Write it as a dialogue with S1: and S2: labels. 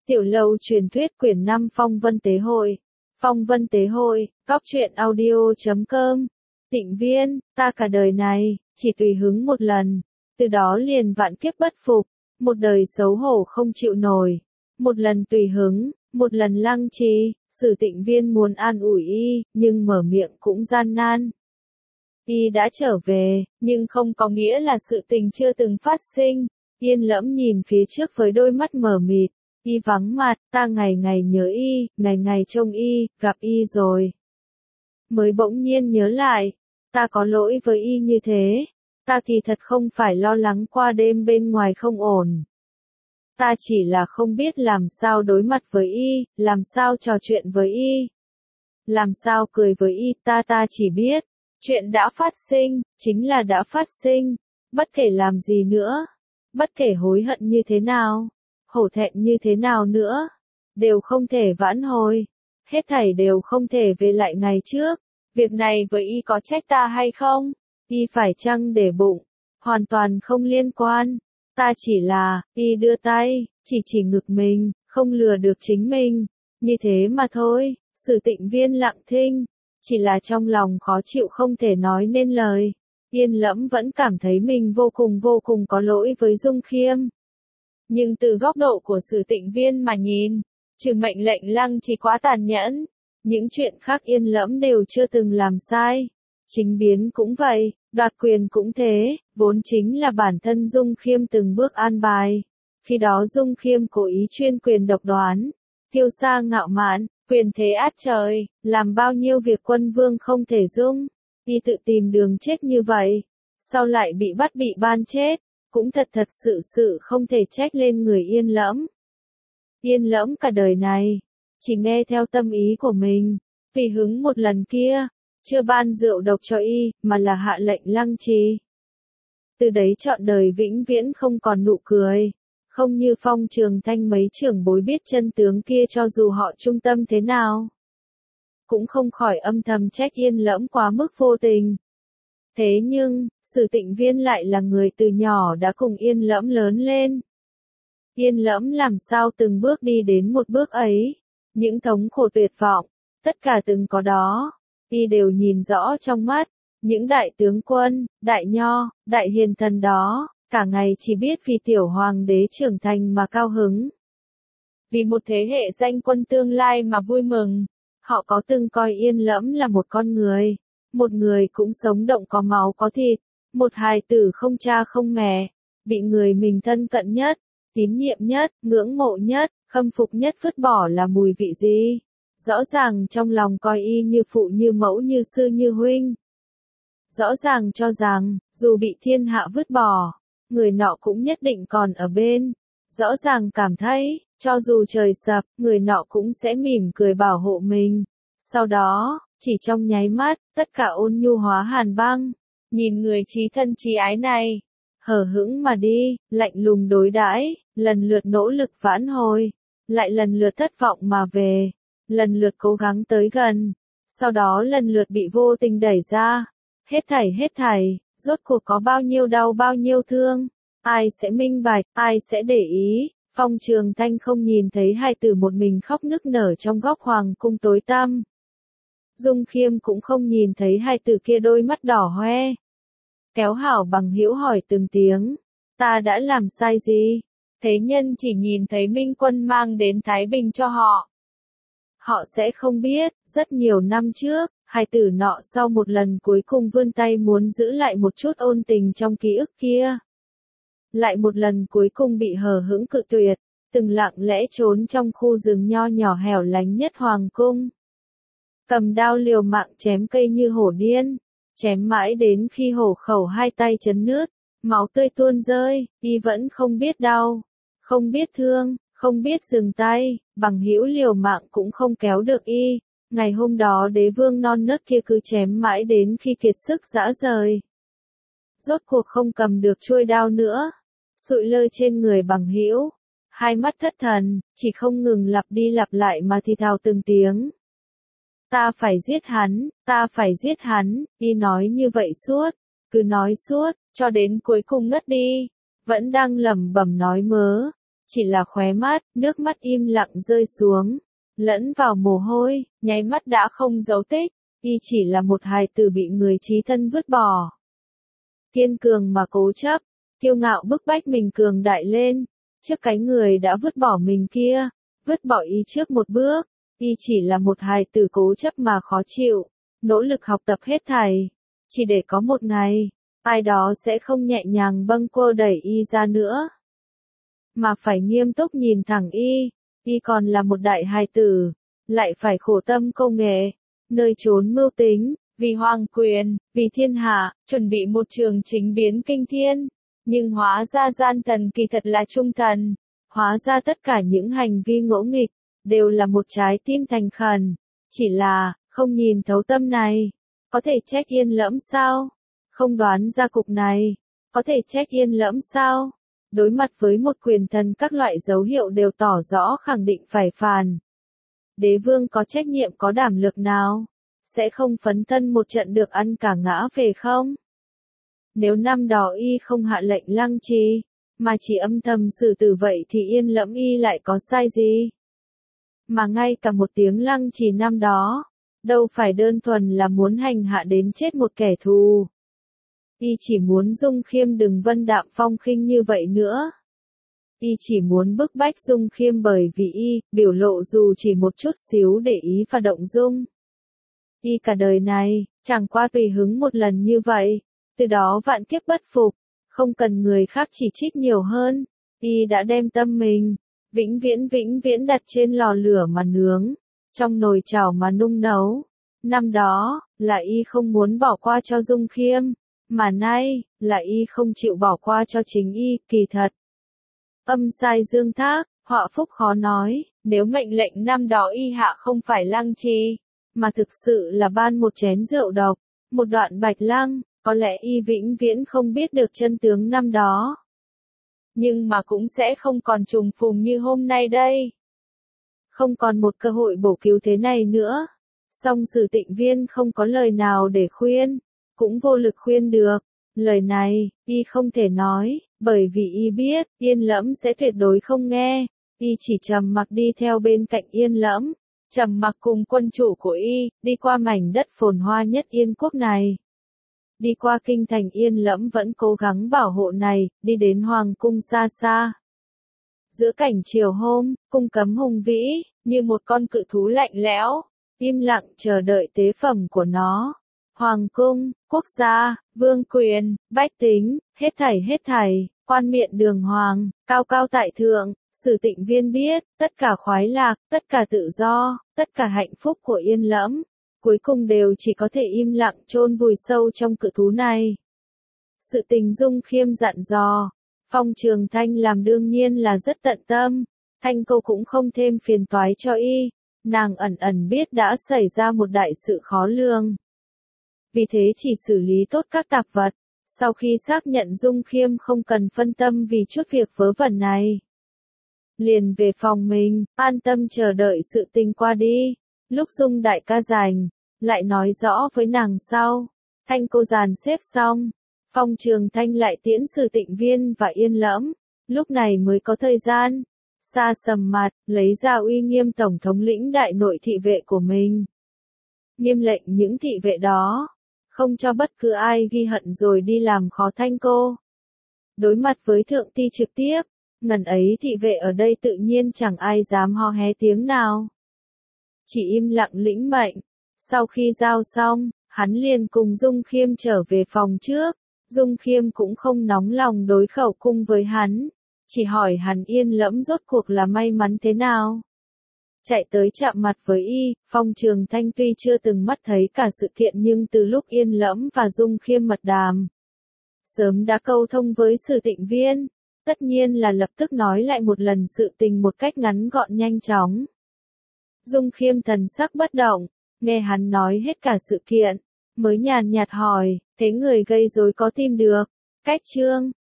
S1: Tiểu Lâu truyền thuyết quyển 5 Phong Vân Tế Hội. Phong Vân Tế Hội, góc truyện audio.com. Tịnh Viên, ta cả đời này, chỉ tùy hứng một lần, từ đó liền vạn kiếp bất phục, một đời xấu hổ không chịu nổi. Một lần tùy hứng, một lần lăng trì, Sử Tịnh Viên muốn an ủi y, nhưng mở miệng cũng gian nan. Y đã trở về, nhưng không có nghĩa là sự tình chưa từng phát sinh. Yên Lẫm nhìn phía trước với đôi mắt mờ mịt. Y vắng mặt, ta ngày ngày nhớ y, ngày ngày trông y, gặp y rồi. Mới bỗng nhiên nhớ lại, ta có lỗi với y như thế. Ta kỳ thật không phải lo lắng qua đêm bên ngoài không ổn. Ta chỉ là không biết làm sao đối mặt với y, làm sao trò chuyện với y. Làm sao cười với y, ta chỉ biết. Chuyện đã phát sinh, chính là đã phát sinh. Bất kể làm gì nữa. Bất kể hối hận như thế nào. Hổ thẹn như thế nào nữa. Đều không thể vãn hồi. Hết thảy đều không thể về lại ngày trước. Việc này với y có trách ta hay không? Y phải chăng để bụng? Hoàn toàn không liên quan. Ta chỉ là, y đưa tay, chỉ ngực mình, không lừa được chính mình. Như thế mà thôi. Sử Tịnh Viên lặng thinh. Chỉ là trong lòng khó chịu không thể nói nên lời. Yên Lẫm vẫn cảm thấy mình vô cùng có lỗi với Dung Khiêm. Nhưng từ góc độ của Sử Tịnh Viên mà nhìn, trừ mệnh lệnh lăng trì quá tàn nhẫn, những chuyện khác Yên Lẫm đều chưa từng làm sai. Chính biến cũng vậy, đoạt quyền cũng thế, vốn chính là bản thân Dung Khiêm từng bước an bài. Khi đó Dung Khiêm cố ý chuyên quyền độc đoán, kiêu sa ngạo mạn, quyền thế át trời, làm bao nhiêu việc quân vương không thể dung. Y tự tìm đường chết như vậy, sau lại bị bắt bị ban chết, cũng thật sự không thể trách lên người Yên Lẫm. Yên Lẫm cả đời này, chỉ nghe theo tâm ý của mình, tùy hứng một lần kia, chưa ban rượu độc cho y, mà là hạ lệnh lăng trì. Từ đấy trọn đời vĩnh viễn không còn nụ cười, không như Phong Trường Thanh mấy trưởng bối biết chân tướng kia cho dù họ trung tâm thế nào. Cũng không khỏi âm thầm trách Yên Lẫm quá mức vô tình. Thế nhưng, Sử Tịnh Viên lại là người từ nhỏ đã cùng Yên Lẫm lớn lên. Yên Lẫm làm sao từng bước đi đến một bước ấy, những thống khổ tuyệt vọng, tất cả từng có đó, y đều nhìn rõ trong mắt, những đại tướng quân, đại nho, đại hiền thần đó, cả ngày chỉ biết vì tiểu hoàng đế trưởng thành mà cao hứng. Vì một thế hệ danh quân tương lai mà vui mừng, họ có từng coi Yên Lẫm là một con người. Một người cũng sống động có máu có thịt, một hài tử không cha không mẹ, bị người mình thân cận nhất, tín nhiệm nhất, ngưỡng mộ nhất, khâm phục nhất vứt bỏ là mùi vị gì? Rõ ràng trong lòng coi y như phụ như mẫu như sư như huynh. Rõ ràng cho rằng, dù bị thiên hạ vứt bỏ, người nọ cũng nhất định còn ở bên. Rõ ràng cảm thấy, cho dù trời sập, người nọ cũng sẽ mỉm cười bảo hộ mình. Sau đó, chỉ trong nháy mắt, tất cả ôn nhu hóa hàn băng. Nhìn người chí thân chí ái này, hờ hững mà đi, lạnh lùng đối đãi, lần lượt nỗ lực vãn hồi, lại lần lượt thất vọng mà về, lần lượt cố gắng tới gần, sau đó lần lượt bị vô tình đẩy ra. Hết thảy, rốt cuộc có bao nhiêu đau bao nhiêu thương, ai sẽ minh bạch, ai sẽ để ý. Phong Trường Thanh không nhìn thấy hài tử một mình khóc nức nở trong góc hoàng cung tối tăm. Dung Khiêm cũng không nhìn thấy hai tử kia đôi mắt đỏ hoe. Kéo Hảo Bằng Hữu hỏi từng tiếng, ta đã làm sai gì? Thế nhân chỉ nhìn thấy Minh Quân mang đến Thái Bình cho họ. Họ sẽ không biết, rất nhiều năm trước, hai tử nọ sau một lần cuối cùng vươn tay muốn giữ lại một chút ôn tình trong ký ức kia. Lại một lần cuối cùng bị hờ hững cự tuyệt, từng lặng lẽ trốn trong khu rừng nho nhỏ hẻo lánh nhất hoàng cung. Cầm đao liều mạng chém cây như hổ điên, chém mãi đến khi hổ khẩu hai tay chấn nướt, máu tươi tuôn rơi, y vẫn không biết đau, không biết thương, không biết dừng tay, Bằng Hữu liều mạng cũng không kéo được y. Ngày hôm đó đế vương non nớt kia cứ chém mãi đến khi kiệt sức rã rời. Rốt cuộc không cầm được chuôi đao nữa, sụi lơ trên người Bằng Hữu, hai mắt thất thần, chỉ không ngừng lặp đi lặp lại mà thì thào từng tiếng. Ta phải giết hắn, y nói như vậy suốt, cứ nói suốt, cho đến cuối cùng ngất đi, vẫn đang lẩm bẩm nói mớ. chỉ là khóe mắt, nước mắt im lặng rơi xuống, lẫn vào mồ hôi, nháy mắt đã không dấu tích, y chỉ là một hài tử bị người chí thân vứt bỏ. Kiên cường mà cố chấp, kiêu ngạo bức bách mình cường đại lên, trước cái người đã vứt bỏ mình kia, vứt bỏ y trước một bước, y chỉ là một hài tử cố chấp mà khó chịu, nỗ lực học tập hết thảy, chỉ để có một ngày, ai đó sẽ không nhẹ nhàng bâng quơ đẩy y ra nữa, mà phải nghiêm túc nhìn thẳng y còn là một đại hài tử, lại phải khổ tâm công nghệ, nơi trốn mưu tính, vì hoàng quyền, vì thiên hạ, chuẩn bị một trường chính biến kinh thiên, nhưng hóa ra gian thần kỳ thật là trung thần, hóa ra tất cả những hành vi ngỗ nghịch, đều là một trái tim thành khẩn, chỉ là, không nhìn thấu tâm này, có thể trách Yên Lẫm sao? Không đoán ra cục này, có thể trách Yên Lẫm sao? Đối mặt với một quyền thần các loại dấu hiệu đều tỏ rõ khẳng định phải phàn. Đế vương có trách nhiệm có đảm lực nào? Sẽ không phấn thân một trận được ăn cả ngã về không? Nếu năm đó y không hạ lệnh lăng trì, mà chỉ âm thầm xử tử vậy thì Yên Lẫm y lại có sai gì? Mà ngay cả một tiếng lăng trì năm đó, đâu phải đơn thuần là muốn hành hạ đến chết một kẻ thù. Y chỉ muốn Dung Khiêm đừng vân đạm phong khinh như vậy nữa. Y chỉ muốn bức bách Dung Khiêm bởi vì y biểu lộ dù chỉ một chút xíu để ý và động dung. Y cả đời này, chẳng qua tùy hứng một lần như vậy, từ đó vạn kiếp bất phục, không cần người khác chỉ trích nhiều hơn, y đã đem tâm mình, vĩnh viễn đặt trên lò lửa mà nướng, trong nồi chảo mà nung nấu. Năm đó, là y không muốn bỏ qua cho Dung Khiêm, mà nay, là y không chịu bỏ qua cho chính y, kỳ thật. Âm sai dương thác, họa phúc khó nói, nếu mệnh lệnh năm đó y hạ không phải lăng trì, mà thực sự là ban một chén rượu độc, một đoạn bạch lăng, có lẽ y vĩnh viễn không biết được chân tướng năm đó. Nhưng mà cũng sẽ không còn trùng phùng như hôm nay đây. Không còn một cơ hội bổ cứu thế này nữa. Song Sử Tịnh Viên không có lời nào để khuyên, cũng vô lực khuyên được. Lời này, y không thể nói, bởi vì y biết, Yên Lẫm sẽ tuyệt đối không nghe. Y chỉ trầm mặc đi theo bên cạnh Yên Lẫm, trầm mặc cùng quân chủ của y, đi qua mảnh đất phồn hoa nhất Yên quốc này. Đi qua kinh thành Yên Lẫm vẫn cố gắng bảo hộ này, đi đến hoàng cung xa xa. Giữa cảnh chiều hôm, cung cấm hùng vĩ, như một con cự thú lạnh lẽo, im lặng chờ đợi tế phẩm của nó. Hoàng cung, quốc gia, vương quyền, bách tính, hết thảy, quan miện đường hoàng, cao cao tại thượng, Sử Tịnh Viên biết, tất cả khoái lạc, tất cả tự do, tất cả hạnh phúc của Yên Lẫm, cuối cùng đều chỉ có thể im lặng chôn vùi sâu trong cự thú này. Sự tình Dung Khiêm dặn dò, Phong Trường Thanh làm đương nhiên là rất tận tâm, Thanh Câu cũng không thêm phiền toái cho y, nàng ẩn biết đã xảy ra một đại sự khó lường. Vì thế chỉ xử lý tốt các tạp vật, sau khi xác nhận Dung Khiêm không cần phân tâm vì chút việc vớ vẩn này. Liền về phòng mình, an tâm chờ đợi sự tình qua đi, lúc Dung đại ca rảnh, lại nói rõ với nàng sau. Thanh Cô dàn xếp xong, Phong Trường Thanh lại tiễn Sử Tịnh Viên và Yên Lẫm, lúc này mới có thời gian. Sa sầm mặt, lấy ra uy nghiêm tổng thống lĩnh đại nội thị vệ của mình. Nghiêm lệnh những thị vệ đó, không cho bất cứ ai ghi hận rồi đi làm khó Thanh Cô. Đối mặt với thượng ti trực tiếp, ngần ấy thị vệ ở đây tự nhiên chẳng ai dám ho hé tiếng nào. Chỉ im lặng lĩnh mệnh. Sau khi giao xong, hắn liền cùng Dung Khiêm trở về phòng trước. Dung Khiêm cũng không nóng lòng đối khẩu cung với hắn, chỉ hỏi hắn Yên Lẫm rốt cuộc là may mắn thế nào. Chạy tới chạm mặt với y, Phong Trường Thanh tuy chưa từng mắt thấy cả sự kiện nhưng từ lúc Yên Lẫm và Dung Khiêm mật đàm, sớm đã câu thông với Sử Tịnh Viên, tất nhiên là lập tức nói lại một lần sự tình một cách ngắn gọn nhanh chóng. Dung Khiêm thần sắc bất động, nghe hắn nói hết cả sự kiện, mới nhàn nhạt hỏi, thế người gây rối có tìm được? Cách chương